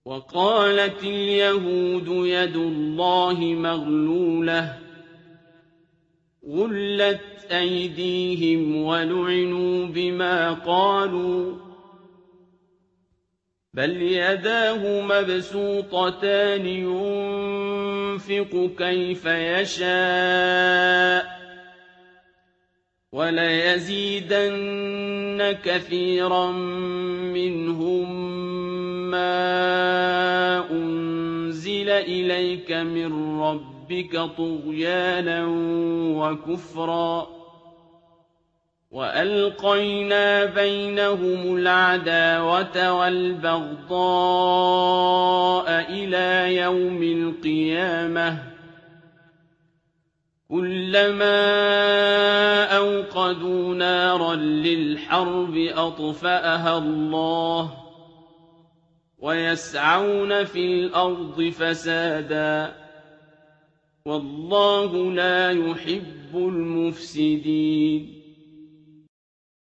وقالت اليهود يد الله مغلولة غلت أيديهم ولعنوا بما قالوا بل يداه مبسوطتان ينفق كيف يشاء وليزيدن كثيرا منهم ما أنزل إليك من ربك طغيانا وكفرا وألقينا بينهم العداوة والبغضاء إلى يوم القيامة كلما أوقدوا نارا للحرب أطفأها الله ويسعون في الأرض فسادا والله لا يحب المفسدين